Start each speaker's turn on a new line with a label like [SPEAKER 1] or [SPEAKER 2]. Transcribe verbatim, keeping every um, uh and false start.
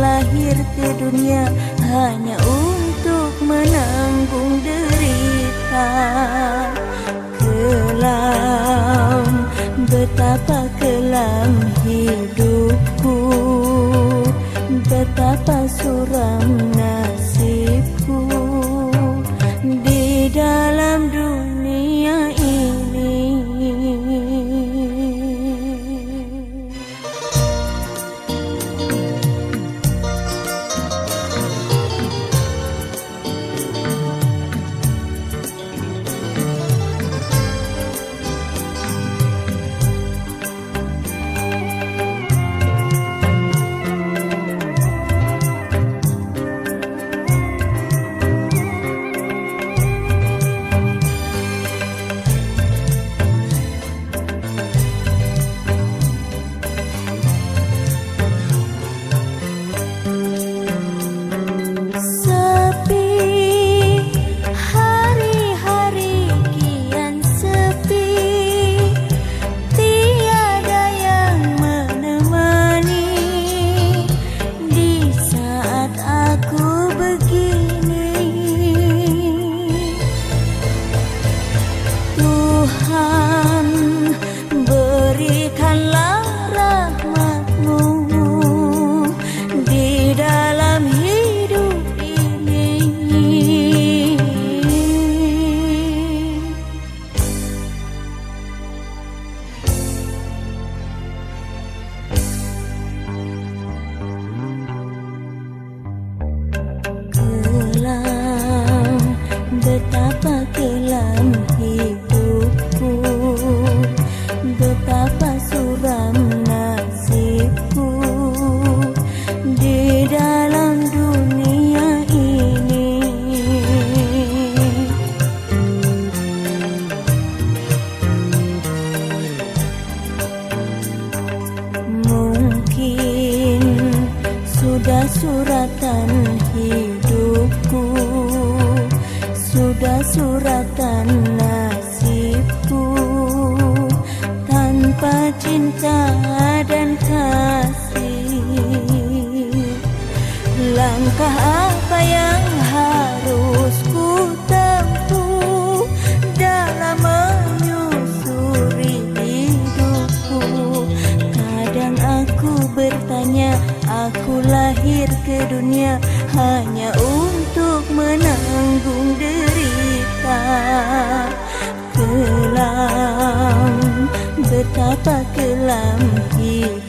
[SPEAKER 1] lahir ke dunia hanya untuk menanggung derita. Kelam, betapa kelam hidupku, betapa suram nasibku di dalam dunia ini. Betapa kelam hidupku, betapa suram nasibku di dalam dunia ini. Mungkin sudah suratan hidupku, sudah suratan nasibku, tanpa cinta dan kasih. Langkah apa yang harus ku tempuh dalam menyusuri hidupku? Kadang aku bertanya, aku lahir ke dunia hanya untuk menanggung derita. Kelam, betapa kelam hidup.